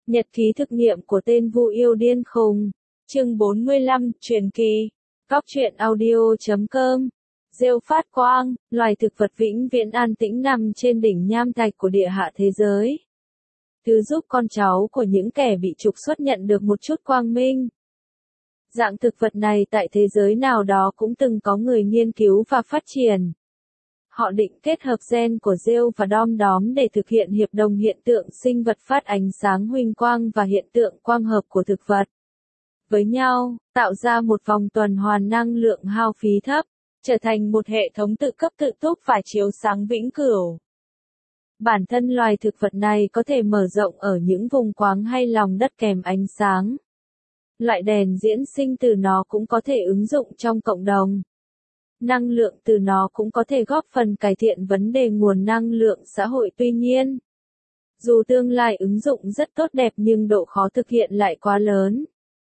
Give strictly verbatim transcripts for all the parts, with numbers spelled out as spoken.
Nhật ký thực nghiệm của tên Vu yêu điên khùng. Chương bốn mươi lăm, truyền kỳ. Góc truyện audio chấm com. Rêu phát quang, loài thực vật vĩnh viễn an tĩnh nằm trên đỉnh nham thạch của địa hạ thế giới. Thứ giúp con cháu của những kẻ bị trục xuất nhận được một chút quang minh. Dạng thực vật này tại thế giới nào đó cũng từng có người nghiên cứu và phát triển. Họ định kết hợp gen của rêu và đom đóm để thực hiện hiệp đồng hiện tượng sinh vật phát ánh sáng huỳnh quang và hiện tượng quang hợp của thực vật với nhau, tạo ra một vòng tuần hoàn năng lượng hao phí thấp, trở thành một hệ thống tự cấp tự túc và chiếu sáng vĩnh cửu. Bản thân loài thực vật này có thể mở rộng ở những vùng khoáng hay lòng đất kèm ánh sáng. Loại đèn diễn sinh từ nó cũng có thể ứng dụng trong cộng đồng. Năng lượng từ nó cũng có thể góp phần cải thiện vấn đề nguồn năng lượng xã hội. Tuy nhiên, dù tương lai ứng dụng rất tốt đẹp nhưng độ khó thực hiện lại quá lớn.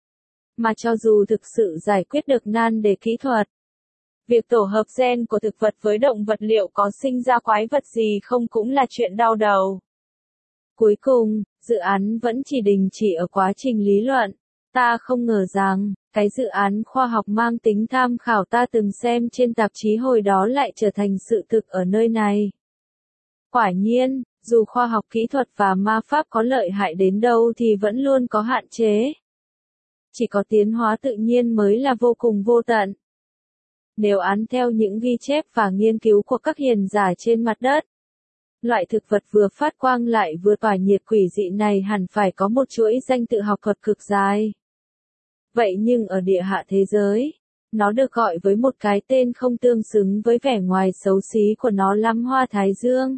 Mà cho dù thực sự giải quyết được nan đề kỹ thuật, việc tổ hợp gen của thực vật với động vật liệu có sinh ra quái vật gì không cũng là chuyện đau đầu. Cuối cùng, dự án vẫn chỉ đình chỉ ở quá trình lý luận. Ta không ngờ rằng, cái dự án khoa học mang tính tham khảo ta từng xem trên tạp chí hồi đó lại trở thành sự thực ở nơi này. Quả nhiên, dù khoa học kỹ thuật và ma pháp có lợi hại đến đâu thì vẫn luôn có hạn chế. Chỉ có tiến hóa tự nhiên mới là vô cùng vô tận. Nếu án theo những ghi chép và nghiên cứu của các hiền giả trên mặt đất, loại thực vật vừa phát quang lại vừa tỏa nhiệt quỷ dị này hẳn phải có một chuỗi danh tự học thuật cực dài. Vậy nhưng ở địa hạ thế giới, nó được gọi với một cái tên không tương xứng với vẻ ngoài xấu xí của nó lắm: Hoa Thái Dương.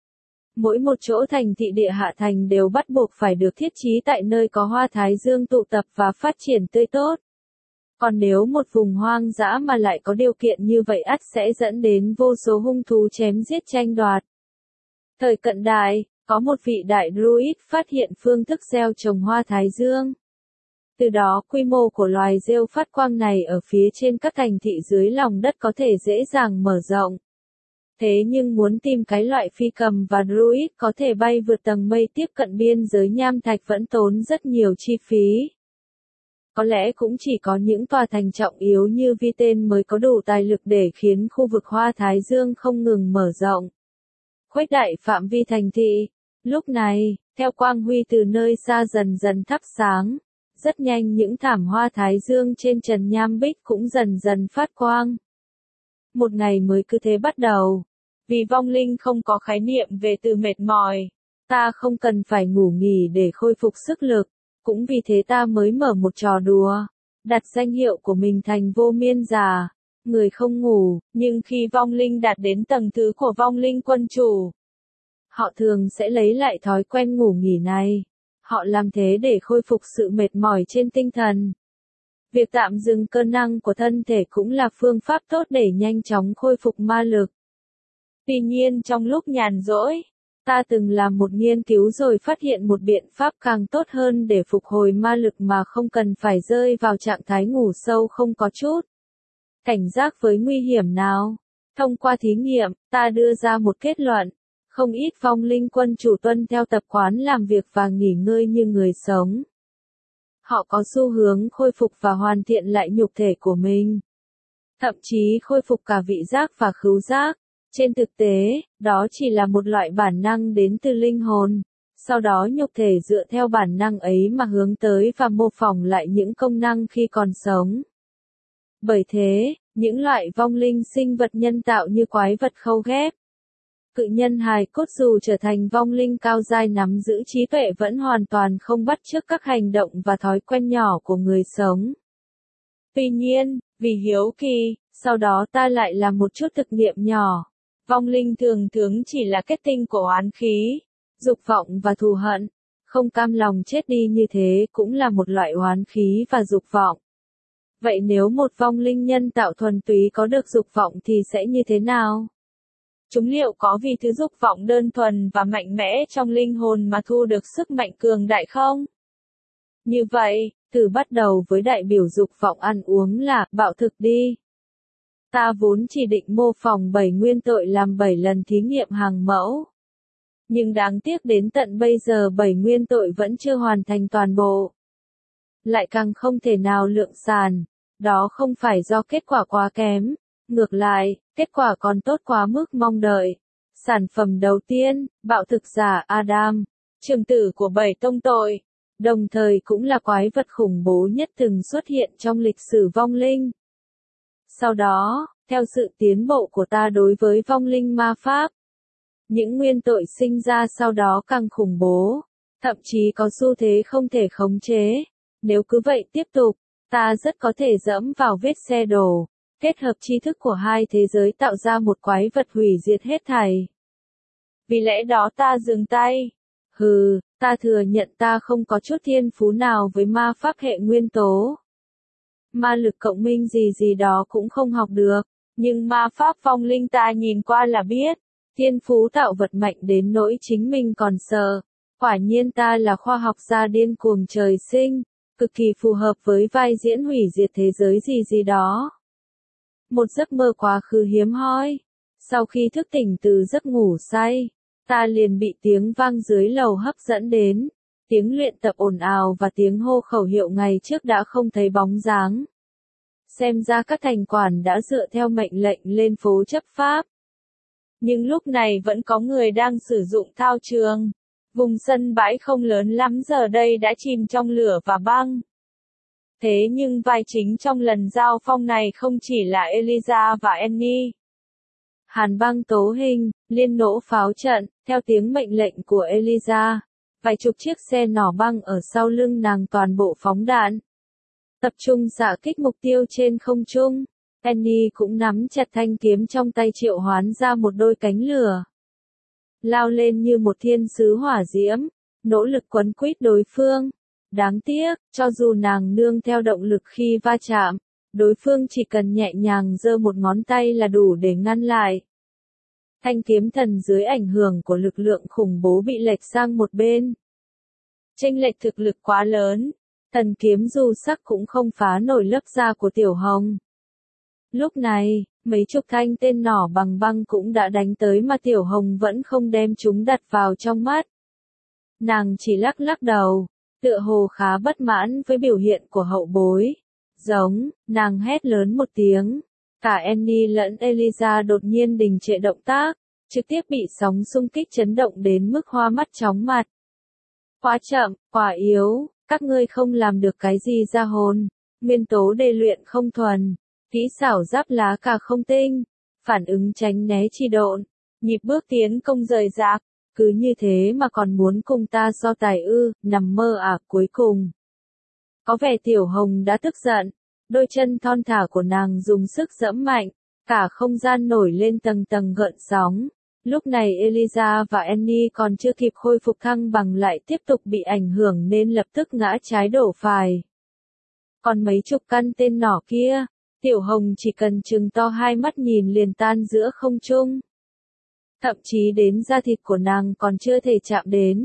Mỗi một chỗ thành thị địa hạ thành đều bắt buộc phải được thiết trí tại nơi có hoa thái dương tụ tập và phát triển tươi tốt. Còn nếu một vùng hoang dã mà lại có điều kiện như vậy ắt sẽ dẫn đến vô số hung thú chém giết tranh đoạt. Thời cận đại, có một vị đại druid phát hiện phương thức gieo trồng hoa thái dương. Từ đó quy mô của loài rêu phát quang này ở phía trên các thành thị dưới lòng đất có thể dễ dàng mở rộng. Thế nhưng muốn tìm cái loại phi cầm và druid có thể bay vượt tầng mây tiếp cận biên giới nham thạch vẫn tốn rất nhiều chi phí. Có lẽ cũng chỉ có những tòa thành trọng yếu như Vi Tên mới có đủ tài lực để khiến khu vực Hoa Thái Dương không ngừng mở rộng, khuếch đại phạm vi thành thị. Lúc này, theo quang huy từ nơi xa dần dần thắp sáng, rất nhanh những thảm hoa Thái Dương trên trần nham bích cũng dần dần phát quang. Một ngày mới cứ thế bắt đầu. Vì vong linh không có khái niệm về từ mệt mỏi, ta không cần phải ngủ nghỉ để khôi phục sức lực. Cũng vì thế ta mới mở một trò đùa, đặt danh hiệu của mình thành Vô Miên Già, người không ngủ. Nhưng khi vong linh đạt đến tầng thứ của vong linh quân chủ, họ thường sẽ lấy lại thói quen ngủ nghỉ này. Họ làm thế để khôi phục sự mệt mỏi trên tinh thần. Việc tạm dừng cơ năng của thân thể cũng là phương pháp tốt để nhanh chóng khôi phục ma lực. Tuy nhiên trong lúc nhàn rỗi, ta từng làm một nghiên cứu rồi phát hiện một biện pháp càng tốt hơn để phục hồi ma lực mà không cần phải rơi vào trạng thái ngủ sâu không có chút cảnh giác với nguy hiểm nào. Thông qua thí nghiệm, ta đưa ra một kết luận: không ít vong linh quân chủ tuân theo tập quán làm việc và nghỉ ngơi như người sống. Họ có xu hướng khôi phục và hoàn thiện lại nhục thể của mình. Thậm chí khôi phục cả vị giác và khứu giác. Trên thực tế, đó chỉ là một loại bản năng đến từ linh hồn. Sau đó nhục thể dựa theo bản năng ấy mà hướng tới và mô phỏng lại những công năng khi còn sống. Bởi thế, những loại vong linh sinh vật nhân tạo như quái vật khâu ghép, cự nhân hài cốt dù trở thành vong linh cao giai nắm giữ trí tuệ vẫn hoàn toàn không bắt chước các hành động và thói quen nhỏ của người sống. Tuy nhiên, vì hiếu kỳ, sau đó ta lại làm một chút thực nghiệm nhỏ. Vong linh thường thường chỉ là kết tinh của oán khí, dục vọng và thù hận. Không cam lòng chết đi như thế cũng là một loại oán khí và dục vọng. Vậy nếu một vong linh nhân tạo thuần túy có được dục vọng thì sẽ như thế nào? Chúng liệu có vì thứ dục vọng đơn thuần và mạnh mẽ trong linh hồn mà thu được sức mạnh cường đại không? Như vậy, thử bắt đầu với đại biểu dục vọng ăn uống là bạo thực đi. Ta vốn chỉ định mô phỏng bảy nguyên tội làm bảy lần thí nghiệm hàng mẫu. Nhưng đáng tiếc đến tận bây giờ bảy nguyên tội vẫn chưa hoàn thành toàn bộ. Lại càng không thể nào lượng sản. Đó không phải do kết quả quá kém. Ngược lại, kết quả còn tốt quá mức mong đợi. Sản phẩm đầu tiên, bạo thực giả Adam, trưởng tử của bảy tông tội, đồng thời cũng là quái vật khủng bố nhất từng xuất hiện trong lịch sử vong linh. Sau đó, theo sự tiến bộ của ta đối với vong linh ma pháp, những nguyên tội sinh ra sau đó càng khủng bố, thậm chí có xu thế không thể khống chế. Nếu cứ vậy tiếp tục, ta rất có thể dẫm vào vết xe đổ, kết hợp tri thức của hai thế giới tạo ra một quái vật hủy diệt hết thảy. Vì lẽ đó ta dừng tay. Hừ, ta thừa nhận ta không có chút thiên phú nào với ma pháp hệ nguyên tố. Ma lực cộng minh gì gì đó cũng không học được, nhưng ma pháp vong linh ta nhìn qua là biết, thiên phú tạo vật mạnh đến nỗi chính mình còn sợ. Quả nhiên ta là khoa học gia điên cuồng trời sinh, cực kỳ phù hợp với vai diễn hủy diệt thế giới gì gì đó. Một giấc mơ quá khứ hiếm hoi. Sau khi thức tỉnh từ giấc ngủ say, ta liền bị tiếng vang dưới lầu hấp dẫn đến. Tiếng luyện tập ồn ào và tiếng hô khẩu hiệu ngày trước đã không thấy bóng dáng. Xem ra các thành quản đã dựa theo mệnh lệnh lên phố chấp pháp. Nhưng lúc này vẫn có người đang sử dụng thao trường. Vùng sân bãi không lớn lắm giờ đây đã chìm trong lửa và băng. Thế nhưng vai chính trong lần giao phong này không chỉ là Eliza và Annie. Hàn băng tố hình, liên nổ pháo trận, theo tiếng mệnh lệnh của Eliza. Vài chục chiếc xe nỏ băng ở sau lưng nàng toàn bộ phóng đạn. Tập trung xạ kích mục tiêu trên không trung. Annie cũng nắm chặt thanh kiếm trong tay triệu hoán ra một đôi cánh lửa. Lao lên như một thiên sứ hỏa diễm, nỗ lực quấn quýt đối phương. Đáng tiếc, cho dù nàng nương theo động lực khi va chạm, đối phương chỉ cần nhẹ nhàng giơ một ngón tay là đủ để ngăn lại. Thanh kiếm thần dưới ảnh hưởng của lực lượng khủng bố bị lệch sang một bên. Chênh lệch thực lực quá lớn, thần kiếm dù sắc cũng không phá nổi lớp da của Tiểu Hồng. Lúc này, mấy chục thanh tên nỏ bằng băng cũng đã đánh tới mà Tiểu Hồng vẫn không đem chúng đặt vào trong mắt. Nàng chỉ lắc lắc đầu, tựa hồ khá bất mãn với biểu hiện của hậu bối. Giống, nàng hét lớn một tiếng. Cả Annie lẫn Eliza đột nhiên đình trệ động tác, trực tiếp bị sóng xung kích chấn động đến mức hoa mắt chóng mặt. Quá chậm, quá yếu, các ngươi không làm được cái gì ra hồn. Nguyên tố đề luyện không thuần, kỹ xảo giáp lá cả không tinh, phản ứng tránh né chi độn, nhịp bước tiến công rời rạc, cứ như thế mà còn muốn cùng ta so tài ư, nằm mơ à. Cuối cùng. Có vẻ Tiểu Hồng đã tức giận, đôi chân thon thả của nàng dùng sức giẫm mạnh, cả không gian nổi lên tầng tầng gợn sóng. Lúc này Eliza và Annie còn chưa kịp khôi phục thăng bằng lại tiếp tục bị ảnh hưởng nên lập tức ngã trái đổ phải. Còn mấy chục căn tên nỏ kia, Tiểu Hồng chỉ cần trừng to hai mắt nhìn liền tan giữa không trung. Thậm chí đến da thịt của nàng còn chưa thể chạm đến.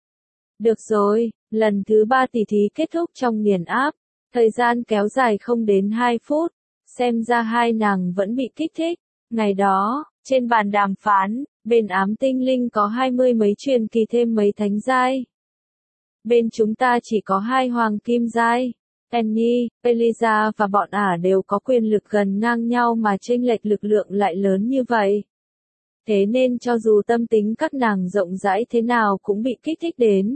Được rồi, lần thứ ba tỷ thí kết thúc trong nghiền áp, thời gian kéo dài không đến hai phút, xem ra hai nàng vẫn bị kích thích. Ngày đó, trên bàn đàm phán, bên ám tinh linh có hai mươi mấy truyền kỳ thêm mấy thánh giai. Bên chúng ta chỉ có hai hoàng kim giai. Annie, Eliza và bọn ả đều có quyền lực gần ngang nhau mà chênh lệch lực lượng lại lớn như vậy. Thế nên cho dù tâm tính các nàng rộng rãi thế nào cũng bị kích thích đến.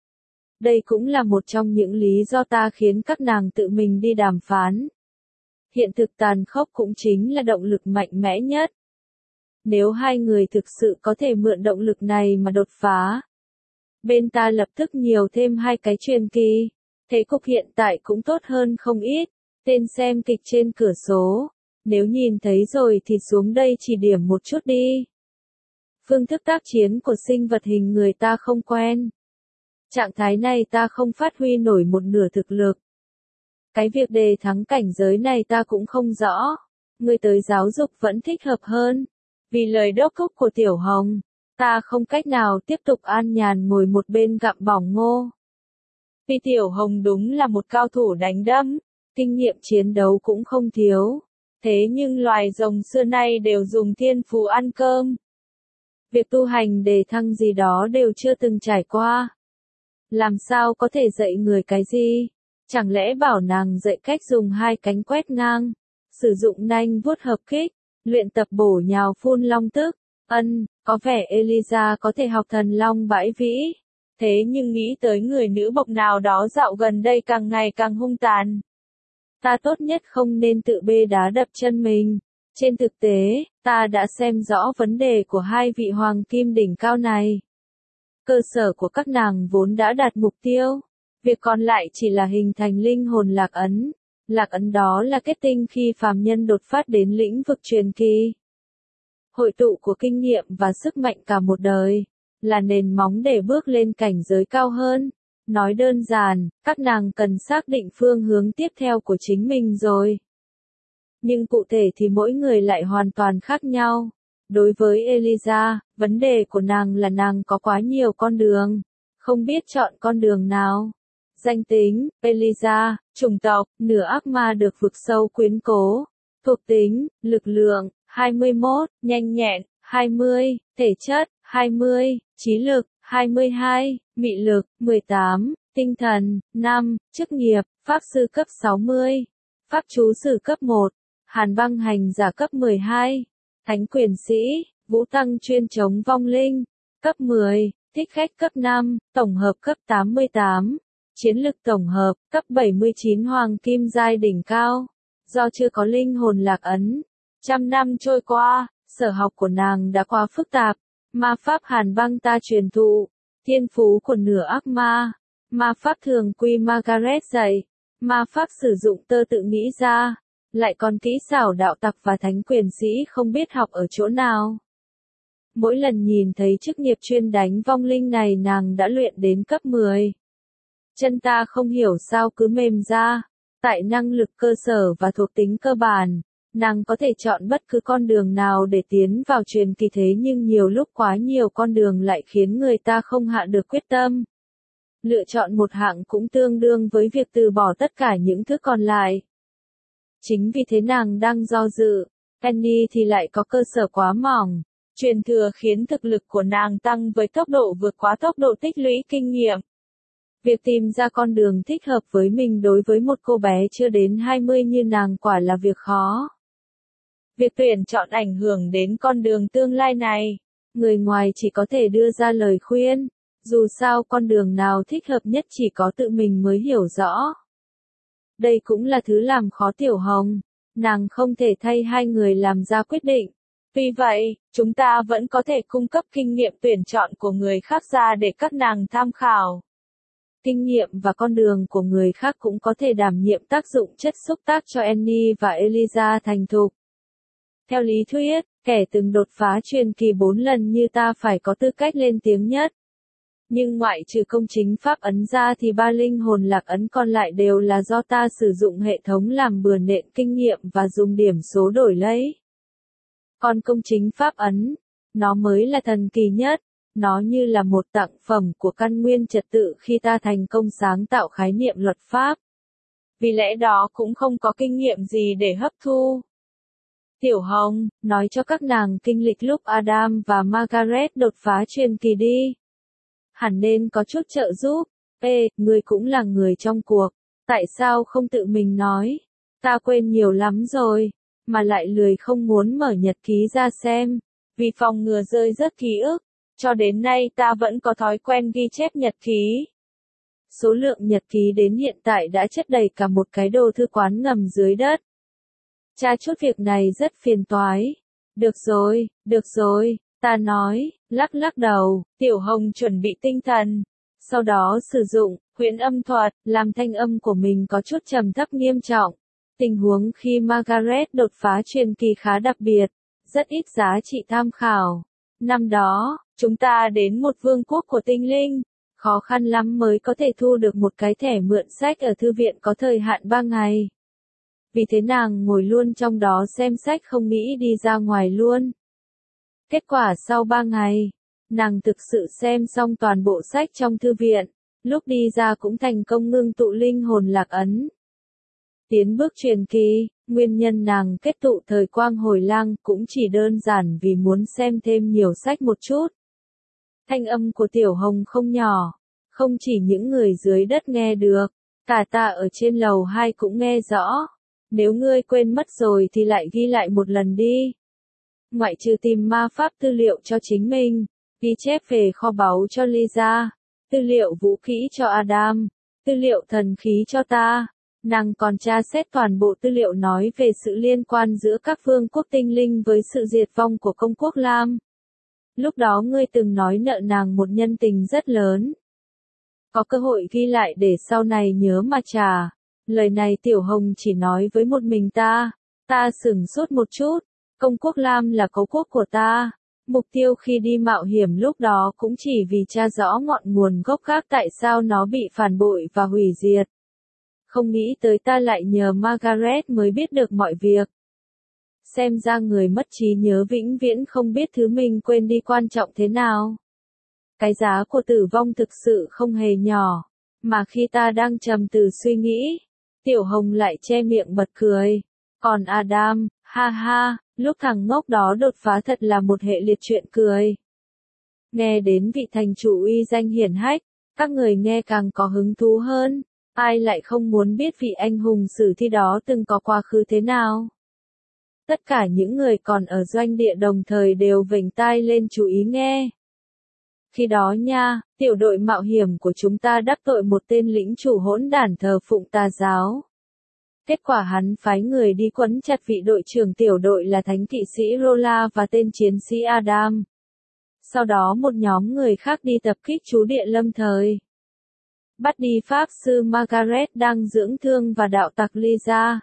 Đây cũng là một trong những lý do ta khiến các nàng tự mình đi đàm phán. Hiện thực tàn khốc cũng chính là động lực mạnh mẽ nhất. Nếu hai người thực sự có thể mượn động lực này mà đột phá, bên ta lập tức nhiều thêm hai cái truyền kỳ. Thế cục hiện tại cũng tốt hơn không ít. Tên xem kịch trên cửa số, nếu nhìn thấy rồi thì xuống đây chỉ điểm một chút đi. Phương thức tác chiến của sinh vật hình người ta không quen. Trạng thái này ta không phát huy nổi một nửa thực lực. Cái việc đề thắng cảnh giới này ta cũng không rõ. Người tới giáo dục vẫn thích hợp hơn. Vì lời đốc thúc của Tiểu Hồng, ta không cách nào tiếp tục an nhàn ngồi một bên gặm bỏng ngô. Vì Tiểu Hồng đúng là một cao thủ đánh đấm, kinh nghiệm chiến đấu cũng không thiếu. Thế nhưng loài rồng xưa nay đều dùng thiên phú ăn cơm. Việc tu hành đề thăng gì đó đều chưa từng trải qua. Làm sao có thể dạy người cái gì? Chẳng lẽ bảo nàng dạy cách dùng hai cánh quét ngang, sử dụng nanh vuốt hợp kích, luyện tập bổ nhào phun long tức? Ân, có vẻ Eliza có thể học thần long bãi vĩ. Thế nhưng nghĩ tới người nữ bộc nào đó dạo gần đây càng ngày càng hung tàn. Ta tốt nhất không nên tự bê đá đập chân mình. Trên thực tế, ta đã xem rõ vấn đề của hai vị hoàng kim đỉnh cao này. Cơ sở của các nàng vốn đã đạt mục tiêu. Việc còn lại chỉ là hình thành linh hồn lạc ấn. Lạc ấn đó là kết tinh khi phàm nhân đột phát đến lĩnh vực truyền kỳ. Hội tụ của kinh nghiệm và sức mạnh cả một đời, là nền móng để bước lên cảnh giới cao hơn. Nói đơn giản, các nàng cần xác định phương hướng tiếp theo của chính mình rồi. Nhưng cụ thể thì mỗi người lại hoàn toàn khác nhau. Đối với Eliza, vấn đề của nàng là nàng có quá nhiều con đường, không biết chọn con đường nào. Danh tính, Eliza, chủng tộc, nửa ác ma được vực sâu quyến cố. Thuộc tính, lực lượng, hai mươi mốt, nhanh nhẹn, hai mươi, thể chất, hai mươi, trí lực, hai mươi hai, mị lực, mười tám, tinh thần, năm, chức nghiệp, pháp sư cấp sáu mươi, pháp chú sử cấp một, hàn băng hành giả cấp mười hai, thánh quyền sĩ, vũ tăng chuyên chống vong linh, cấp mười, thích khách cấp năm, tổng hợp cấp tám mươi tám, chiến lực tổng hợp, cấp bảy mươi chín hoàng kim giai đỉnh cao. Do chưa có linh hồn lạc ấn, trăm năm trôi qua, sở học của nàng đã quá phức tạp. Ma pháp hàn băng ta truyền thụ, thiên phú của nửa ác ma, ma pháp thường quy Margaret dạy, ma pháp sử dụng tơ tự nghĩ ra, lại còn kỹ xảo đạo tặc và thánh quyền sĩ không biết học ở chỗ nào. Mỗi lần nhìn thấy chức nghiệp chuyên đánh vong linh này nàng đã luyện đến cấp mười. Chân ta không hiểu sao cứ mềm ra, tại năng lực cơ sở và thuộc tính cơ bản. Nàng có thể chọn bất cứ con đường nào để tiến vào truyền kỳ thế nhưng nhiều lúc quá nhiều con đường lại khiến người ta không hạ được quyết tâm. Lựa chọn một hạng cũng tương đương với việc từ bỏ tất cả những thứ còn lại. Chính vì thế nàng đang do dự, Annie thì lại có cơ sở quá mỏng. Truyền thừa khiến thực lực của nàng tăng với tốc độ vượt quá tốc độ tích lũy kinh nghiệm. Việc tìm ra con đường thích hợp với mình đối với một cô bé chưa đến hai mươi như nàng quả là việc khó. Việc tuyển chọn ảnh hưởng đến con đường tương lai này. Người ngoài chỉ có thể đưa ra lời khuyên. Dù sao con đường nào thích hợp nhất chỉ có tự mình mới hiểu rõ. Đây cũng là thứ làm khó Tiểu Hồng. Nàng không thể thay hai người làm ra quyết định. Vì vậy, chúng ta vẫn có thể cung cấp kinh nghiệm tuyển chọn của người khác ra để các nàng tham khảo. Kinh nghiệm và con đường của người khác cũng có thể đảm nhiệm tác dụng chất xúc tác cho Annie và Eliza thành thục. Theo lý thuyết, kẻ từng đột phá truyền kỳ bốn lần như ta phải có tư cách lên tiếng nhất. Nhưng ngoại trừ công chính pháp ấn ra thì ba linh hồn lạc ấn còn lại đều là do ta sử dụng hệ thống làm bừa nện kinh nghiệm và dùng điểm số đổi lấy. Còn công chính pháp ấn, nó mới là thần kỳ nhất. Nó như là một tặng phẩm của căn nguyên trật tự khi ta thành công sáng tạo khái niệm luật pháp. Vì lẽ đó cũng không có kinh nghiệm gì để hấp thu. Tiểu Hồng, nói cho các nàng kinh lịch lúc Adam và Margaret đột phá truyền kỳ đi. Hẳn nên có chút trợ giúp. Ê, ngươi cũng là người trong cuộc. Tại sao không tự mình nói? Ta quên nhiều lắm rồi. Mà lại lười không muốn mở nhật ký ra xem. Vì phòng ngừa rơi rớt ký ức. Cho đến nay ta vẫn có thói quen ghi chép nhật ký. Số lượng nhật ký đến hiện tại đã chất đầy cả một cái đồ thư quán ngầm dưới đất. Tra chút việc này rất phiền toái. Được rồi, được rồi, ta nói, lắc lắc đầu, Tiểu Hồng chuẩn bị tinh thần. Sau đó sử dụng, huyễn âm thuật, làm thanh âm của mình có chút trầm thấp nghiêm trọng. Tình huống khi Margaret đột phá truyền kỳ khá đặc biệt, rất ít giá trị tham khảo. Năm đó, chúng ta đến một vương quốc của tinh linh, khó khăn lắm mới có thể thu được một cái thẻ mượn sách ở thư viện có thời hạn ba ngày. Vì thế nàng ngồi luôn trong đó xem sách không nghĩ đi ra ngoài luôn. Kết quả sau ba ngày, nàng thực sự xem xong toàn bộ sách trong thư viện, lúc đi ra cũng thành công ngưng tụ linh hồn lạc ấn. Tiến bước truyền kỳ, Nguyên nhân nàng kết tụ thời quang hồi lang cũng chỉ đơn giản vì muốn xem thêm nhiều sách một chút. Thanh âm của Tiểu Hồng không nhỏ, không chỉ những người dưới đất nghe được, cả ta ở trên lầu hai cũng nghe rõ. Nếu ngươi quên mất rồi thì lại ghi lại một lần đi. Ngoại trừ tìm ma pháp tư liệu cho chính mình, ghi chép về kho báu cho Lisa, tư liệu vũ khí cho Adam, tư liệu thần khí cho ta, nàng còn tra xét toàn bộ tư liệu nói về sự liên quan giữa các vương quốc tinh linh với sự diệt vong của công quốc Lam. Lúc đó ngươi từng nói nợ nàng một nhân tình rất lớn. Có cơ hội ghi lại để sau này nhớ mà trả. Lời này Tiểu Hồng chỉ nói với một mình ta. Ta sửng sốt một chút. Công quốc Lam là cấu quốc của ta. Mục tiêu khi đi mạo hiểm lúc đó cũng chỉ vì tra rõ ngọn nguồn gốc khác tại sao nó bị phản bội và hủy diệt. Không nghĩ tới ta lại nhờ Margaret mới biết được mọi việc. Xem ra người mất trí nhớ vĩnh viễn không biết thứ mình quên đi quan trọng thế nào. Cái giá của tử vong thực sự không hề nhỏ, mà khi ta đang trầm tư suy nghĩ, Tiểu Hồng lại che miệng bật cười. Còn Adam, ha ha, lúc thằng ngốc đó đột phá thật là một hệ liệt chuyện cười. Nghe đến vị thành chủ uy danh hiển hách, các người nghe càng có hứng thú hơn, ai lại không muốn biết vị anh hùng sử thi đó từng có quá khứ thế nào. Tất cả những người còn ở doanh địa đồng thời đều vểnh tai lên chú ý nghe. Khi đó nha, tiểu đội mạo hiểm của chúng ta đắc tội một tên lĩnh chủ hỗn đản thờ phụng tà giáo. Kết quả hắn phái người đi quấn chặt vị đội trưởng tiểu đội là thánh kỵ sĩ Rolla và tên chiến sĩ Adam. Sau đó một nhóm người khác đi tập kích chú địa lâm thời. Bắt đi pháp sư Margaret đang dưỡng thương và đạo tặc Lisa.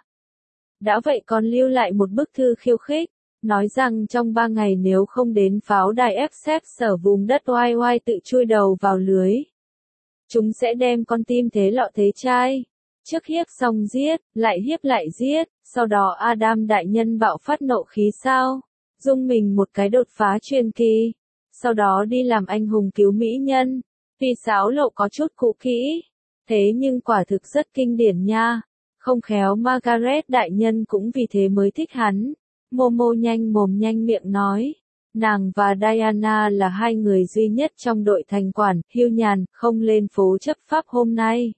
Đã vậy còn lưu lại một bức thư khiêu khích, nói rằng trong ba ngày nếu không đến pháo đài ép xếp sở vùng đất oai oai tự chui đầu vào lưới. Chúng sẽ đem con tim thế lọ thế chai. Trước hiếp xong giết, lại hiếp lại giết, sau đó Adam đại nhân bạo phát nộ khí sao, dung mình một cái đột phá truyền kỳ, sau đó đi làm anh hùng cứu mỹ nhân. Tuy sáo lộ có chút cũ kỹ, thế nhưng quả thực rất kinh điển nha. Không khéo Margaret đại nhân cũng vì thế mới thích hắn. Momo nhanh mồm nhanh miệng nói. Nàng và Diana là hai người duy nhất trong đội thành quản, hưu nhàn, không lên phố chấp pháp hôm nay.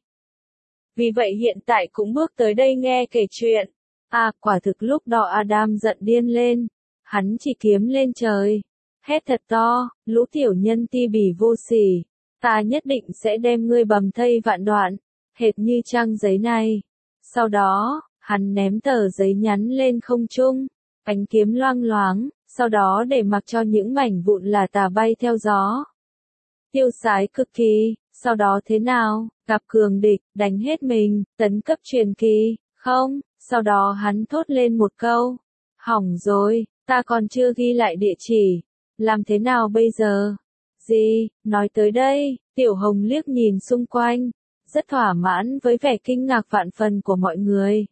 Vì vậy hiện tại cũng bước tới đây nghe kể chuyện. À, quả thực lúc đó Adam giận điên lên. Hắn chỉ kiếm lên trời. Hét thật to, lũ tiểu nhân ti bỉ vô sỉ. Ta nhất định sẽ đem ngươi bầm thây vạn đoạn. Hệt như trang giấy này. Sau đó, hắn ném tờ giấy nhắn lên không trung. Ánh kiếm loang loáng, sau đó để mặc cho những mảnh vụn là tà bay theo gió. Tiêu sái cực kỳ, sau đó thế nào, gặp cường địch, đánh hết mình, tấn cấp truyền kỳ, không, sau đó hắn thốt lên một câu. Hỏng rồi, ta còn chưa ghi lại địa chỉ, làm thế nào bây giờ? Gì, nói tới đây, Tiểu Hồng liếc nhìn xung quanh, rất thỏa mãn với vẻ kinh ngạc vạn phần của mọi người.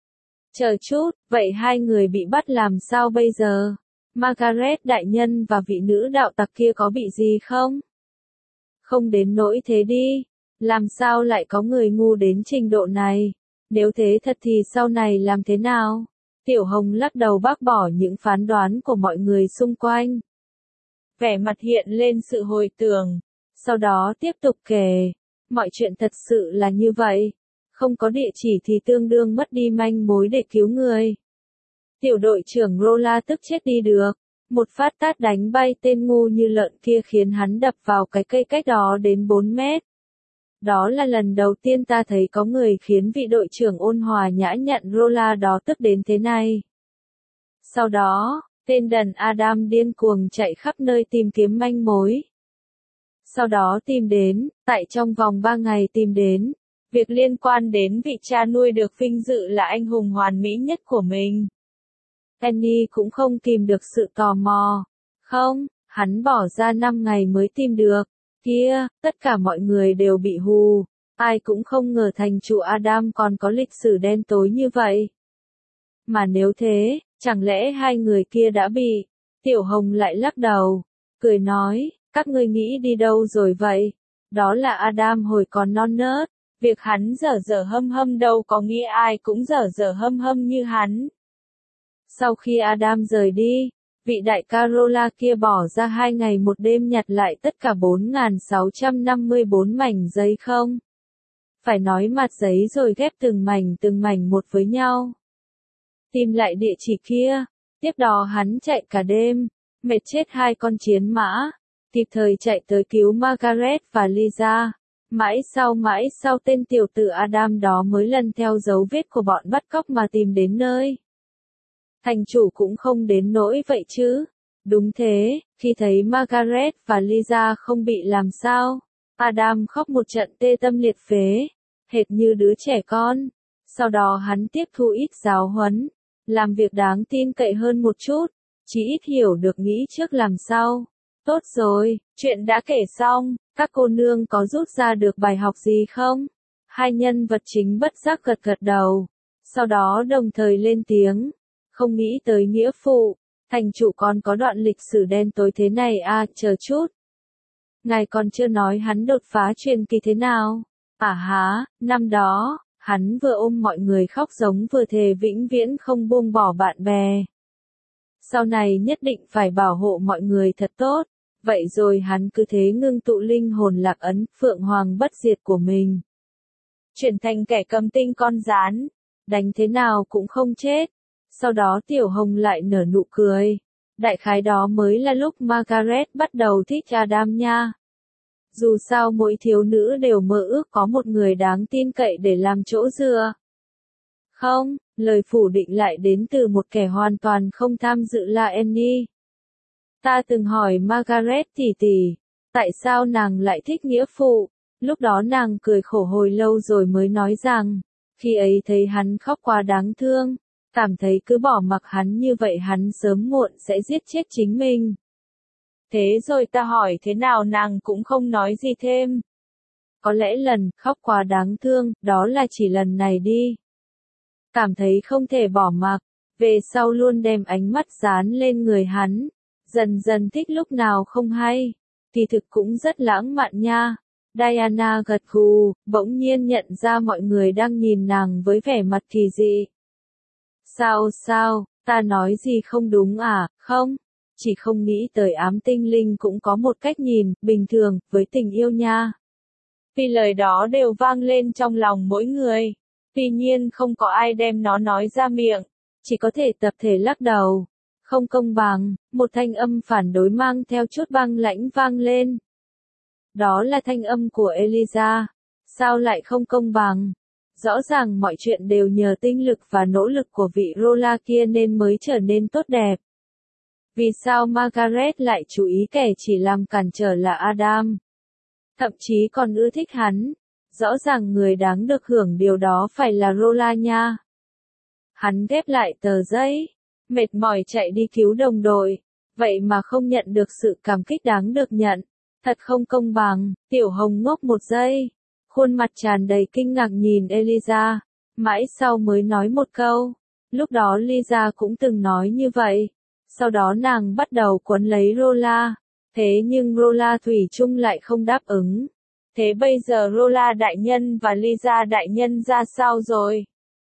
Chờ chút, vậy hai người bị bắt làm sao bây giờ? Margaret đại nhân và vị nữ đạo tặc kia có bị gì không? Không đến nỗi thế đi, làm sao lại có người ngu đến trình độ này? Nếu thế thật thì sau này làm thế nào? Tiểu Hồng lắc đầu bác bỏ những phán đoán của mọi người xung quanh. Vẻ mặt hiện lên sự hồi tưởng, sau đó tiếp tục kể. Mọi chuyện thật sự là như vậy. Không có địa chỉ thì tương đương mất đi manh mối để cứu người. Tiểu đội trưởng Rolla tức chết đi được. Một phát tát đánh bay tên ngu như lợn kia khiến hắn đập vào cái cây cách đó đến bốn mét. Đó là lần đầu tiên ta thấy có người khiến vị đội trưởng ôn hòa nhã nhặn Rolla đó tức đến thế này. Sau đó, tên đần Adam điên cuồng chạy khắp nơi tìm kiếm manh mối. Sau đó tìm đến, tại trong vòng ba ngày tìm đến, việc liên quan đến vị cha nuôi được vinh dự là anh hùng hoàn mỹ nhất của mình. Penny cũng không kìm được sự tò mò. Không, hắn bỏ ra năm ngày mới tìm được. Kia, tất cả mọi người đều bị hù. Ai cũng không ngờ thành chủ Adam còn có lịch sử đen tối như vậy. Mà nếu thế, chẳng lẽ hai người kia đã bị? Tiểu Hồng lại lắc đầu, cười nói, các ngươi nghĩ đi đâu rồi vậy? Đó là Adam hồi còn non nớt, Việc hắn dở dở hâm hâm đâu có nghĩa ai cũng dở dở hâm hâm như hắn. Sau khi Adam rời đi, vị đại Carola kia bỏ ra hai ngày một đêm nhặt lại tất cả bốn nghìn sáu trăm năm mươi bốn mảnh giấy không. Phải nói mặt giấy rồi ghép từng mảnh từng mảnh một với nhau. Tìm lại địa chỉ kia, tiếp đó hắn chạy cả đêm, mệt chết hai con chiến mã, kịp thời chạy tới cứu Margaret và Lisa. Mãi sau mãi sau tên tiểu tử Adam đó mới lần theo dấu vết của bọn bắt cóc mà tìm đến nơi. Thành chủ cũng không đến nỗi vậy chứ. Đúng thế, khi thấy Margaret và Lisa không bị làm sao, Adam khóc một trận tê tâm liệt phế, hệt như đứa trẻ con. Sau đó hắn tiếp thu ít giáo huấn, làm việc đáng tin cậy hơn một chút, chỉ ít hiểu được nghĩ trước làm sau. Tốt rồi, chuyện đã kể xong, các cô nương có rút ra được bài học gì không? Hai nhân vật chính bất giác gật gật đầu, sau đó đồng thời lên tiếng. Không nghĩ tới nghĩa phụ, thành chủ còn có đoạn lịch sử đen tối thế này à, chờ chút. Ngài còn chưa nói hắn đột phá truyền kỳ thế nào? À há, năm đó, hắn vừa ôm mọi người khóc giống vừa thề vĩnh viễn không buông bỏ bạn bè. Sau này nhất định phải bảo hộ mọi người thật tốt, vậy rồi hắn cứ thế ngưng tụ linh hồn lạc ấn, phượng hoàng bất diệt của mình. Chuyển thành kẻ cầm tinh con rán, đánh thế nào cũng không chết. Sau đó Tiểu Hồng lại nở nụ cười. Đại khái đó mới là lúc Margaret bắt đầu thích Adam nha. Dù sao mỗi thiếu nữ đều mơ ước có một người đáng tin cậy để làm chỗ dựa. Không, lời phủ định lại đến từ một kẻ hoàn toàn không tham dự là Annie. Ta từng hỏi Margaret tỷ tỷ, tại sao nàng lại thích nghĩa phụ? Lúc đó nàng cười khổ hồi lâu rồi mới nói rằng, khi ấy thấy hắn khóc quá đáng thương. Cảm thấy cứ bỏ mặc hắn như vậy hắn sớm muộn sẽ giết chết chính mình. Thế rồi ta hỏi thế nào nàng cũng không nói gì thêm. Có lẽ lần khóc quá đáng thương, đó là chỉ lần này đi. Cảm thấy không thể bỏ mặc, về sau luôn đem ánh mắt dán lên người hắn. Dần dần thích lúc nào không hay. Kỳ thực cũng rất lãng mạn nha. Diana gật gù, bỗng nhiên nhận ra mọi người đang nhìn nàng với vẻ mặt kỳ dị. Sao sao, ta nói gì không đúng à, không? Chỉ không nghĩ tới ám tinh linh cũng có một cách nhìn, bình thường, với tình yêu nha. Vì lời đó đều vang lên trong lòng mỗi người. Tuy nhiên không có ai đem nó nói ra miệng, chỉ có thể tập thể lắc đầu. Không công bằng, một thanh âm phản đối mang theo chút băng lãnh vang lên. Đó là thanh âm của Eliza. Sao lại không công bằng? Rõ ràng mọi chuyện đều nhờ tinh lực và nỗ lực của vị Rola kia nên mới trở nên tốt đẹp. Vì sao Margaret lại chú ý kẻ chỉ làm cản trở là Adam? Thậm chí còn ưa thích hắn. Rõ ràng người đáng được hưởng điều đó phải là Rola nha. Hắn ghép lại tờ giấy, mệt mỏi chạy đi cứu đồng đội, vậy mà không nhận được sự cảm kích đáng được nhận. Thật không công bằng. Tiểu Hồng ngốc một giây. Khuôn mặt tràn đầy kinh ngạc nhìn Eliza, mãi sau mới nói một câu. Lúc đó Lisa cũng từng nói như vậy. Sau đó nàng bắt đầu quấn lấy Rola. Thế nhưng Rola thủy chung lại không đáp ứng. Thế bây giờ Rola đại nhân và Lisa đại nhân ra sao rồi?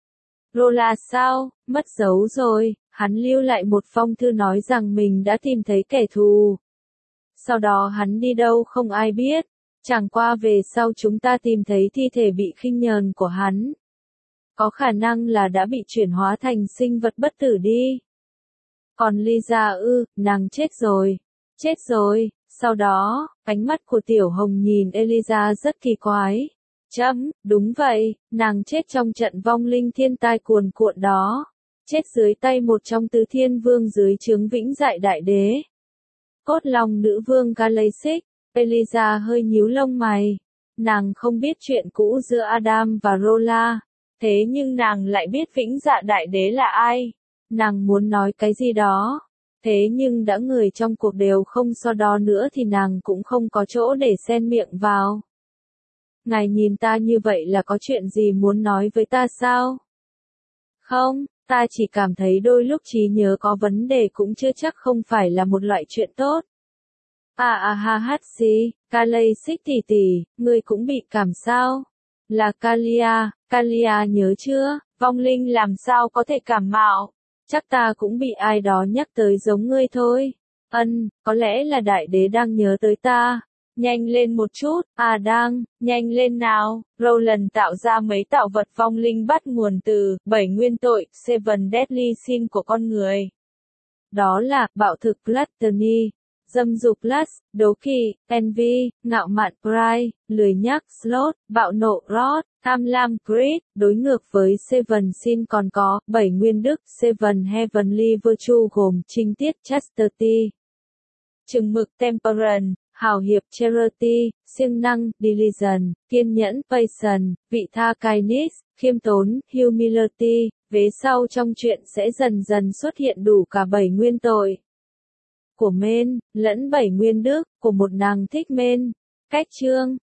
Rola sao? Mất dấu rồi. Hắn lưu lại một phong thư nói rằng mình đã tìm thấy kẻ thù. Sau đó hắn đi đâu không ai biết. Chẳng qua về sau chúng ta tìm thấy thi thể bị khinh nhờn của hắn. Có khả năng là đã bị chuyển hóa thành sinh vật bất tử đi. Còn Lisa ư, nàng chết rồi. Chết rồi. Sau đó, ánh mắt của Tiểu Hồng nhìn Eliza rất kỳ quái. Chấm, đúng vậy, nàng chết trong trận vong linh thiên tai cuồn cuộn đó. Chết dưới tay một trong tứ thiên vương dưới trướng vĩnh dại đại đế. Cốt long nữ vương Galaysic. Eliza hơi nhíu lông mày. Nàng không biết chuyện cũ giữa Adam và Rola. Thế nhưng nàng lại biết vĩnh dạ đại đế là ai. Nàng muốn nói cái gì đó. Thế nhưng đã người trong cuộc đều không so đo nữa thì nàng cũng không có chỗ để xen miệng vào. Ngài nhìn ta như vậy là có chuyện gì muốn nói với ta sao? Không, ta chỉ cảm thấy đôi lúc trí nhớ có vấn đề cũng chưa chắc không phải là một loại chuyện tốt. À à ha hát xí, Galaysic tỷ tỷ, ngươi cũng bị cảm sao? Là Kalia, Kalia nhớ chưa, vong linh làm sao có thể cảm mạo, chắc ta cũng bị ai đó nhắc tới giống ngươi thôi. Ân, có lẽ là đại đế đang nhớ tới ta. Nhanh lên một chút, à đang, nhanh lên nào. Roland tạo ra mấy tạo vật vong linh bắt nguồn từ bảy nguyên tội, Seven Deadly Sin của con người. Đó là bạo thực Gluttony, dâm dục Lust, đố kỵ, Envy, ngạo mạn Pride, lười nhác Sloth, bạo nộ Wrath, tham lam Greed. Đối ngược với Seven Sin còn có bảy nguyên đức, Seven Heavenly Virtue gồm trinh tiết Chastity, chừng mực Temperance, hào hiệp Charity, siêng năng Diligence, kiên nhẫn Patience, vị tha Kindness, khiêm tốn Humility. Vế sau trong truyện sẽ dần dần xuất hiện đủ cả bảy nguyên tội của men, lẫn bảy nguyên đức của một nàng thích men. Cách chương